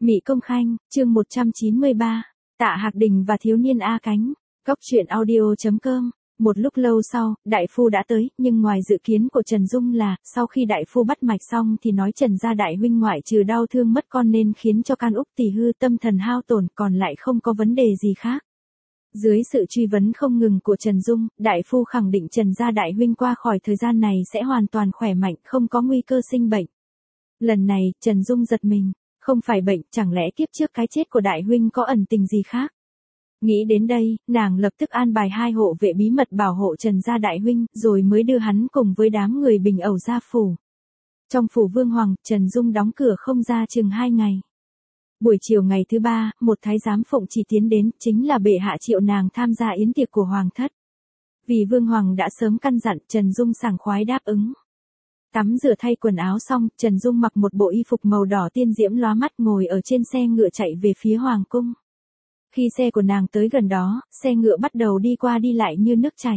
Mị Công Khanh, chương 193, Tạ Hạc Đình và thiếu niên A Cánh, Góc truyện audio.com. Một lúc lâu sau, đại phu đã tới, nhưng ngoài dự kiến của Trần Dung là, sau khi đại phu bắt mạch xong thì nói Trần gia đại huynh ngoại trừ đau thương mất con nên khiến cho can úc tỳ hư tâm thần hao tổn, còn lại không có vấn đề gì khác. Dưới sự truy vấn không ngừng của Trần Dung, đại phu khẳng định Trần gia đại huynh qua khỏi thời gian này sẽ hoàn toàn khỏe mạnh, không có nguy cơ sinh bệnh. Lần này, Trần Dung giật mình, không phải bệnh, chẳng lẽ kiếp trước cái chết của đại huynh có ẩn tình gì khác? Nghĩ đến đây, nàng lập tức an bài 2 hộ vệ bí mật bảo hộ Trần gia đại huynh, rồi mới đưa hắn cùng với đám người Bình Ẩu ra phủ. Trong phủ Vương Hoàng, Trần Dung đóng cửa không ra chừng 2 ngày. Buổi chiều ngày thứ 3, một thái giám phụng chỉ tiến đến, chính là bệ hạ triệu nàng tham gia yến tiệc của hoàng thất. Vì Vương Hoàng đã sớm căn dặn, Trần Dung sảng khoái đáp ứng. Tắm rửa thay quần áo xong, Trần Dung mặc một bộ y phục màu đỏ tiên diễm lóa mắt ngồi ở trên xe ngựa chạy về phía hoàng cung. Khi xe của nàng tới gần đó, xe ngựa bắt đầu đi qua đi lại như nước chảy.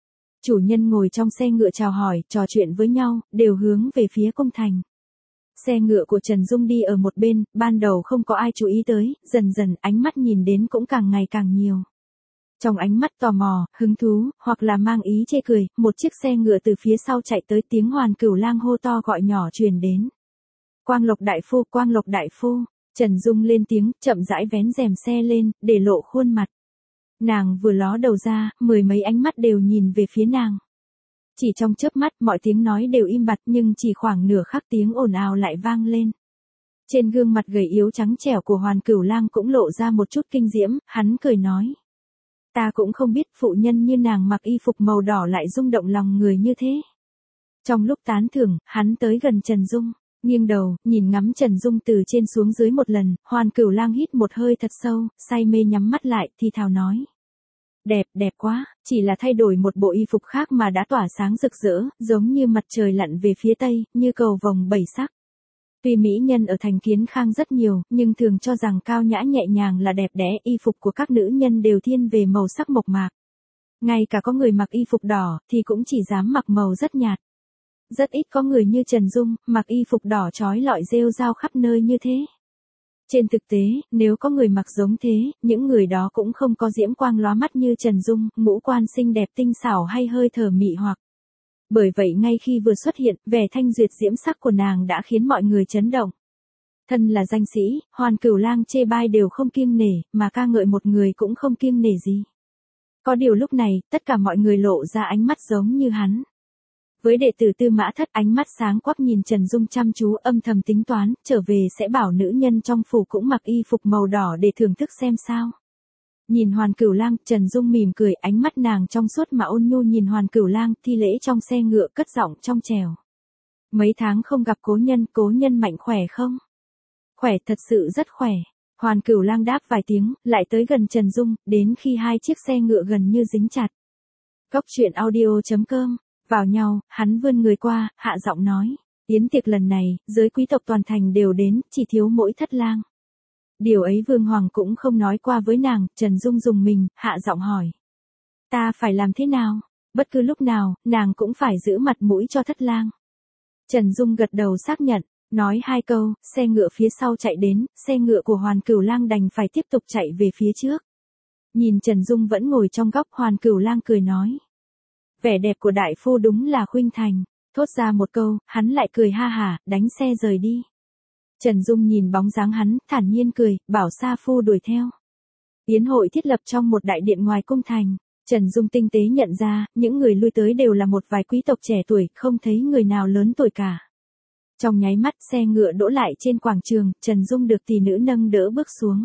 Chủ nhân ngồi trong xe ngựa chào hỏi, trò chuyện với nhau, đều hướng về phía cung thành. Xe ngựa của Trần Dung đi ở một bên, ban đầu không có ai chú ý tới, dần dần ánh mắt nhìn đến cũng càng ngày càng nhiều. Trong ánh mắt tò mò, hứng thú, hoặc là mang ý chê cười, một chiếc xe ngựa từ phía sau chạy tới, tiếng Hoàn Cửu Lang hô to gọi nhỏ truyền đến. Quang Lộc đại phu, Quang Lộc đại phu. Trần Dung lên tiếng, chậm rãi vén rèm xe lên, để lộ khuôn mặt. Nàng vừa ló đầu ra, 10 mấy ánh mắt đều nhìn về phía nàng. Chỉ trong chớp mắt, mọi tiếng nói đều im bặt, nhưng chỉ khoảng nửa khắc tiếng ồn ào lại vang lên. Trên gương mặt gầy yếu trắng trẻo của Hoàn Cửu Lang cũng lộ ra một chút kinh diễm, hắn cười nói. Ta cũng không biết phụ nhân như nàng mặc y phục màu đỏ lại rung động lòng người như thế. Trong lúc tán thưởng, hắn tới gần Trần Dung, nghiêng đầu, nhìn ngắm Trần Dung từ trên xuống dưới một lần, Hoàn Cửu Lang hít một hơi thật sâu, say mê nhắm mắt lại, thì thào nói. Đẹp, đẹp quá, chỉ là thay đổi một bộ y phục khác mà đã tỏa sáng rực rỡ, giống như mặt trời lặn về phía tây, như cầu vồng 7 sắc. Tuy mỹ nhân ở thành Kiến Khang rất nhiều, nhưng thường cho rằng cao nhã nhẹ nhàng là đẹp đẽ, y phục của các nữ nhân đều thiên về màu sắc mộc mạc. Ngay cả có người mặc y phục đỏ, thì cũng chỉ dám mặc màu rất nhạt. Rất ít có người như Trần Dung, mặc y phục đỏ trói lọi rêu rao khắp nơi như thế. Trên thực tế, nếu có người mặc giống thế, những người đó cũng không có diễm quang lóa mắt như Trần Dung, ngũ quan xinh đẹp tinh xảo hay hơi thở mị hoặc. Bởi vậy ngay khi vừa xuất hiện, vẻ thanh duyệt diễm sắc của nàng đã khiến mọi người chấn động. Thân là danh sĩ, Hoàn Cửu Lang chê bai đều không kiêng nể, mà ca ngợi một người cũng không kiêng nể gì. Có điều lúc này, tất cả mọi người lộ ra ánh mắt giống như hắn. Với đệ tử Tư Mã Thất, ánh mắt sáng quắc nhìn Trần Dung chăm chú, âm thầm tính toán, trở về sẽ bảo nữ nhân trong phủ cũng mặc y phục màu đỏ để thưởng thức xem sao. Nhìn Hoàn Cửu Lang, Trần Dung mỉm cười, ánh mắt nàng trong suốt mà ôn nhu nhìn Hoàn Cửu Lang, thi lễ trong xe ngựa, cất giọng trong trẻo. Mấy tháng không gặp cố nhân mạnh khỏe không? Khỏe, thật sự rất khỏe. Hoàn Cửu Lang đáp vài tiếng, lại tới gần Trần Dung, đến khi 2 chiếc xe ngựa gần như dính chặt. Góc truyện audio.com. Vào nhau, hắn vươn người qua, hạ giọng nói. Yến tiệc lần này, giới quý tộc toàn thành đều đến, chỉ thiếu mỗi Thất Lang. Điều ấy Vương Hoàng cũng không nói qua với nàng, Trần Dung dùng mình, hạ giọng hỏi. Ta phải làm thế nào? Bất cứ lúc nào, nàng cũng phải giữ mặt mũi cho Thất Lang. Trần Dung gật đầu xác nhận, nói 2 câu, xe ngựa phía sau chạy đến, xe ngựa của Hoàn Cửu Lang đành phải tiếp tục chạy về phía trước. Nhìn Trần Dung vẫn ngồi trong góc, Hoàn Cửu Lang cười nói. Vẻ đẹp của đại phu đúng là khuynh thành. Thốt ra một câu, hắn lại cười ha hả, đánh xe rời đi. Trần Dung nhìn bóng dáng hắn, thản nhiên cười, bảo Sa Phu đuổi theo. Yến hội thiết lập trong một đại điện ngoài cung thành. Trần Dung tinh tế nhận ra, những người lui tới đều là một vài quý tộc trẻ tuổi, không thấy người nào lớn tuổi cả. Trong nháy mắt, xe ngựa đỗ lại trên quảng trường, Trần Dung được tỷ nữ nâng đỡ bước xuống.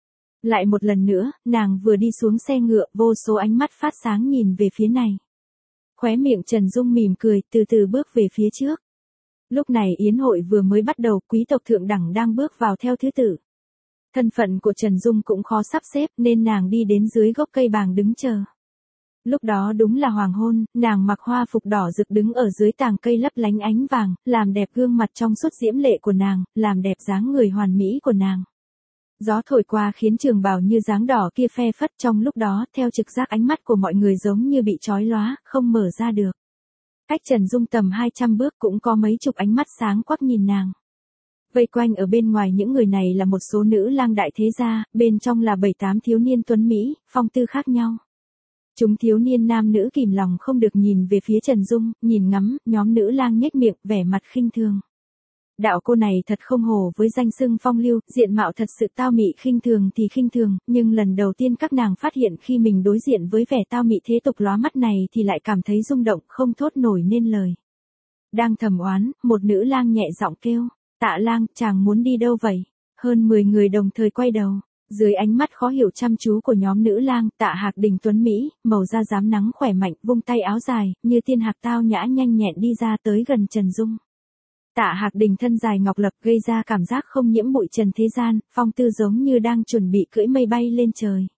Lại một lần nữa, nàng vừa đi xuống xe ngựa, vô số ánh mắt phát sáng nhìn về phía này. Khóe miệng Trần Dung mỉm cười, từ từ bước về phía trước. Lúc này yến hội vừa mới bắt đầu, quý tộc thượng đẳng đang bước vào theo thứ tự. Thân phận của Trần Dung cũng khó sắp xếp, nên nàng đi đến dưới gốc cây bàng đứng chờ. Lúc đó đúng là hoàng hôn, nàng mặc hoa phục đỏ rực đứng ở dưới tàng cây lấp lánh ánh vàng, làm đẹp gương mặt trong suốt diễm lệ của nàng, làm đẹp dáng người hoàn mỹ của nàng. Gió thổi qua khiến trường bào như dáng đỏ kia phe phất, trong lúc đó, theo trực giác ánh mắt của mọi người giống như bị trói lóa, không mở ra được. Cách Trần Dung tầm 200 bước cũng có mấy chục ánh mắt sáng quắc nhìn nàng. Vây quanh ở bên ngoài những người này là một số nữ lang đại thế gia, bên trong là 7-8 thiếu niên tuấn Mỹ, phong tư khác nhau. Chúng thiếu niên nam nữ kìm lòng không được nhìn về phía Trần Dung, nhìn ngắm, nhóm nữ lang nhếch miệng, vẻ mặt khinh thường. Đạo cô này thật không hổ với danh xưng phong lưu, diện mạo thật sự tao mị, khinh thường thì khinh thường, nhưng lần đầu tiên các nàng phát hiện khi mình đối diện với vẻ tao mị thế tục lóa mắt này thì lại cảm thấy rung động, không thốt nổi nên lời. Đang thầm oán, một nữ lang nhẹ giọng kêu, Tạ lang, chàng muốn đi đâu vậy? Hơn 10 người đồng thời quay đầu. Dưới ánh mắt khó hiểu chăm chú của nhóm nữ lang, Tạ Hạc Đình tuấn Mỹ, màu da rám nắng khỏe mạnh, vung tay áo dài, như tiên hạc tao nhã nhanh nhẹn đi ra tới gần Trần Dung. Tạ Hạc Đình thân dài ngọc lập gây ra cảm giác không nhiễm bụi trần thế gian, phong tư giống như đang chuẩn bị cưỡi mây bay lên trời.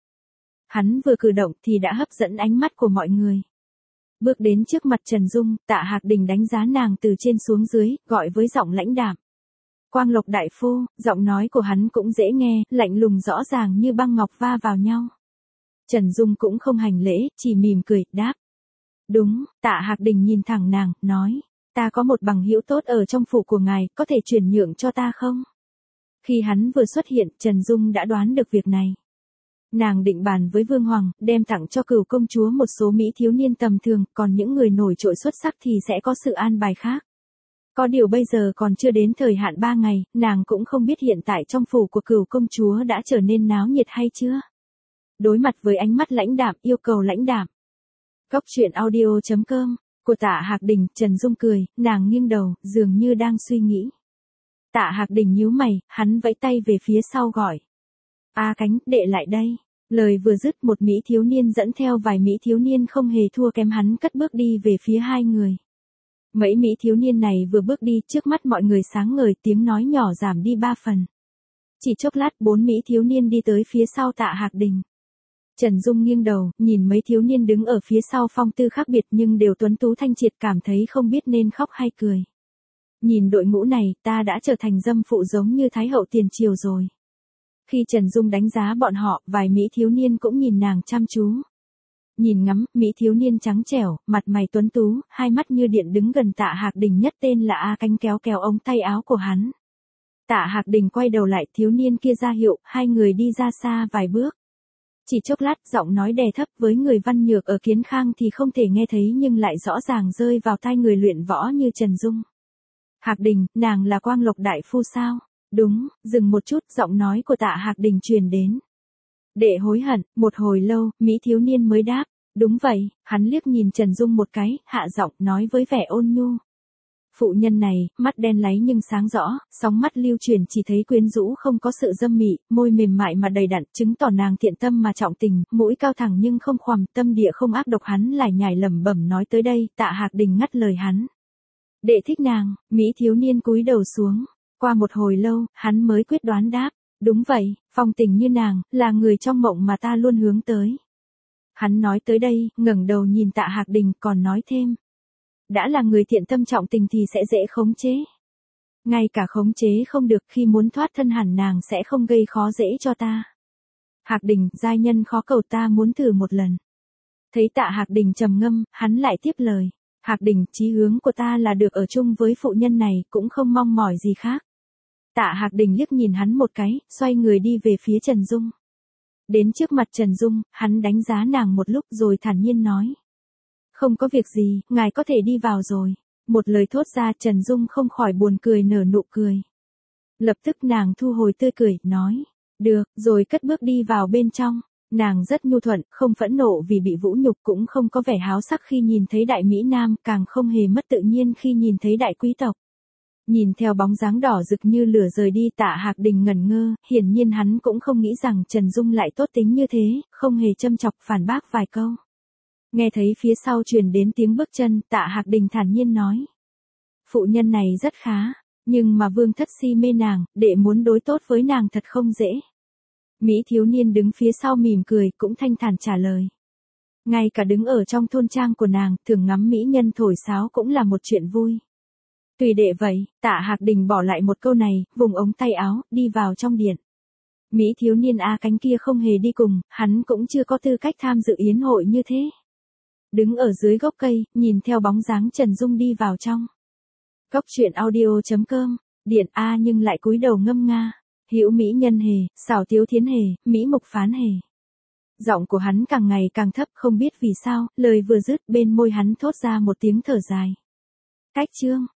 Hắn vừa cử động thì đã hấp dẫn ánh mắt của mọi người. Bước đến trước mặt Trần Dung, Tạ Hạc Đình đánh giá nàng từ trên xuống dưới, gọi với giọng lãnh đạm. Quang Lộc đại phu, giọng nói của hắn cũng dễ nghe, lạnh lùng rõ ràng như băng ngọc va vào nhau. Trần Dung cũng không hành lễ, chỉ mỉm cười, đáp. Đúng, Tạ Hạc Đình nhìn thẳng nàng, nói. Ta có một bằng hữu tốt ở trong phủ của ngài, có thể chuyển nhượng cho ta không? Khi hắn vừa xuất hiện, Trần Dung đã đoán được việc này. Nàng định bàn với Vương Hoàng, đem tặng cho Cửu công chúa một số mỹ thiếu niên tầm thường, còn những người nổi trội xuất sắc thì sẽ có sự an bài khác. Có điều bây giờ còn chưa đến thời hạn 3 ngày, nàng cũng không biết hiện tại trong phủ của Cửu công chúa đã trở nên náo nhiệt hay chưa. Đối mặt với ánh mắt lãnh đạm, yêu cầu lãnh đạm. Góc truyện audio.com của Tạ Hạc Đình, Trần Dung cười, nàng nghiêng đầu, dường như đang suy nghĩ. Tạ Hạc Đình nhíu mày, hắn vẫy tay về phía sau gọi. A Cánh, đệ lại đây. Lời vừa dứt, một mỹ thiếu niên dẫn theo vài mỹ thiếu niên không hề thua kém hắn cất bước đi về phía hai người. Mấy mỹ thiếu niên này vừa bước đi, trước mắt mọi người sáng ngời, tiếng nói nhỏ giảm đi 3 phần. Chỉ chốc lát 4 mỹ thiếu niên đi tới phía sau Tạ Hạc Đình. Trần Dung nghiêng đầu, nhìn mấy thiếu niên đứng ở phía sau phong tư khác biệt nhưng đều tuấn tú thanh triệt, cảm thấy không biết nên khóc hay cười. Nhìn đội ngũ này, ta đã trở thành dâm phụ giống như Thái hậu tiền triều rồi. Khi Trần Dung đánh giá bọn họ, vài mỹ thiếu niên cũng nhìn nàng chăm chú. Nhìn ngắm, mỹ thiếu niên trắng trẻo, mặt mày tuấn tú, hai mắt như điện đứng gần Tạ Hạc Đình nhất tên là A Cánh kéo kéo ống tay áo của hắn. Tạ Hạc Đình quay đầu lại, thiếu niên kia ra hiệu, hai người đi ra xa vài bước. Chỉ chốc lát, giọng nói đè thấp với người văn nhược ở Kiến Khang thì không thể nghe thấy nhưng lại rõ ràng rơi vào tai người luyện võ như Trần Dung. Hạc Đình, nàng là Quang Lộc đại phu sao? Đúng, dừng một chút, giọng nói của Tạ Hạc Đình truyền đến. Đệ hối hận, một hồi lâu, mỹ thiếu niên mới đáp. Đúng vậy, hắn liếc nhìn Trần Dung một cái, hạ giọng nói với vẻ ôn nhu. Phụ nhân này, mắt đen láy nhưng sáng rõ, sóng mắt lưu truyền chỉ thấy quyến rũ không có sự dâm mị, môi mềm mại mà đầy đặn, chứng tỏ nàng thiện tâm mà trọng tình, mũi cao thẳng nhưng không khoằm, tâm địa không ác độc. Hắn lải nhải lẩm bẩm nói tới đây, Tạ Hạc Đình ngắt lời hắn. Đệ thích nàng, mỹ thiếu niên cúi đầu xuống. Qua một hồi lâu, hắn mới quyết đoán đáp. Đúng vậy, phong tình như nàng, là người trong mộng mà ta luôn hướng tới. Hắn nói tới đây, ngẩng đầu nhìn Tạ Hạc Đình, còn nói thêm. Đã là người thiện tâm trọng tình thì sẽ dễ khống chế. Ngay cả khống chế không được, khi muốn thoát thân hẳn nàng sẽ không gây khó dễ cho ta. Hạc Đình, giai nhân khó cầu, ta muốn thử một lần. Thấy Tạ Hạc Đình trầm ngâm, hắn lại tiếp lời. Hạc Đình, chí hướng của ta là được ở chung với phụ nhân này, cũng không mong mỏi gì khác. Tạ Hạc Đình liếc nhìn hắn một cái, xoay người đi về phía Trần Dung. Đến trước mặt Trần Dung, hắn đánh giá nàng một lúc rồi thản nhiên nói. Không có việc gì, ngài có thể đi vào rồi. Một lời thốt ra, Trần Dung không khỏi buồn cười nở nụ cười. Lập tức nàng thu hồi tươi cười, nói. Được, rồi cất bước đi vào bên trong. Nàng rất nhu thuận, không phẫn nộ vì bị vũ nhục, cũng không có vẻ háo sắc khi nhìn thấy đại mỹ nam, càng không hề mất tự nhiên khi nhìn thấy đại quý tộc. Nhìn theo bóng dáng đỏ rực như lửa rời đi, Tạ Hạc Đình ngẩn ngơ, hiển nhiên hắn cũng không nghĩ rằng Trần Dung lại tốt tính như thế, không hề châm chọc phản bác vài câu. Nghe thấy phía sau truyền đến tiếng bước chân, Tạ Hạc Đình thản nhiên nói. Phụ nhân này rất khá, nhưng mà vương thất si mê nàng, đệ muốn đối tốt với nàng thật không dễ. Mỹ thiếu niên đứng phía sau mỉm cười, cũng thanh thản trả lời. Ngay cả đứng ở trong thôn trang của nàng, thường ngắm mỹ nhân thổi sáo cũng là một chuyện vui. Tùy đệ vậy, Tạ Hạc Đình bỏ lại một câu này, vùng ống tay áo, đi vào trong điện. Mỹ thiếu niên A Cánh kia không hề đi cùng, hắn cũng chưa có tư cách tham dự yến hội như thế. Đứng ở dưới gốc cây, nhìn theo bóng dáng Trần Dung đi vào trong. Góc truyện audio.com Điện A nhưng lại cúi đầu ngâm nga. Hữu mỹ nhân hề, xảo tiếu thiến hề, mỹ mục phán hề. Giọng của hắn càng ngày càng thấp, không biết vì sao, lời vừa dứt bên môi hắn thốt ra một tiếng thở dài. Cách chương.